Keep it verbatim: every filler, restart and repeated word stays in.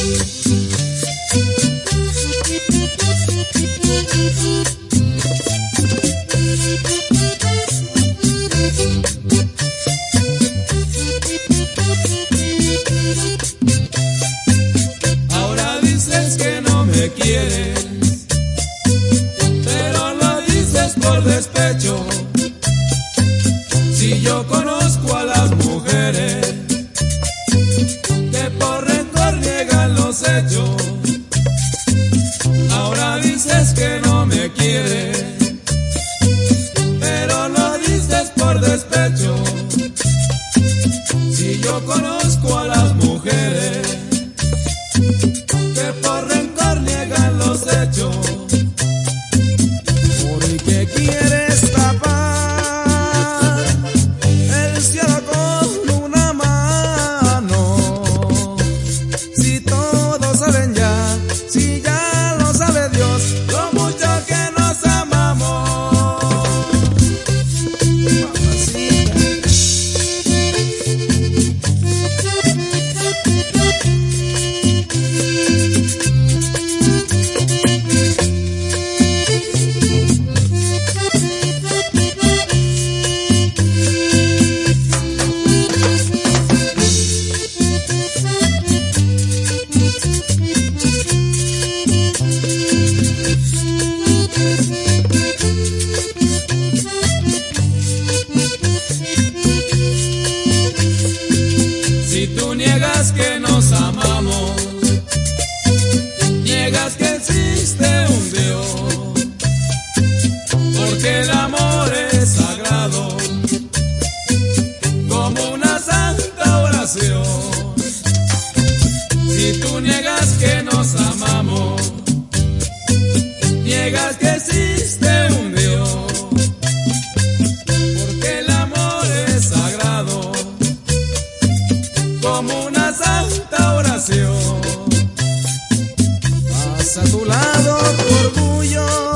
Ahora dices que no me quieres, pero lo dices por despecho. Si yo conozco a las mujeres que por rencor niegan los hechos. Ahora dices que no me quieres, pero lo dices por despecho. Si yo conozco a las mujeres que por rencor niegan los hechos. ¿Por qué quieres tapar el cielo con una mano? Si todos saben ya, si ya lo sabe Dios, Lo mucho que nos amamos. mamacita. Si tú niegas que nos amamos, niegas que existe un Dios, porque el amor es sagrado, como una santa oración. Si tú niegas que nos amamos, niegas que existe un Dios, porque el amor es sagrado, como una santa oración. Pasa a tu lado tu orgullo.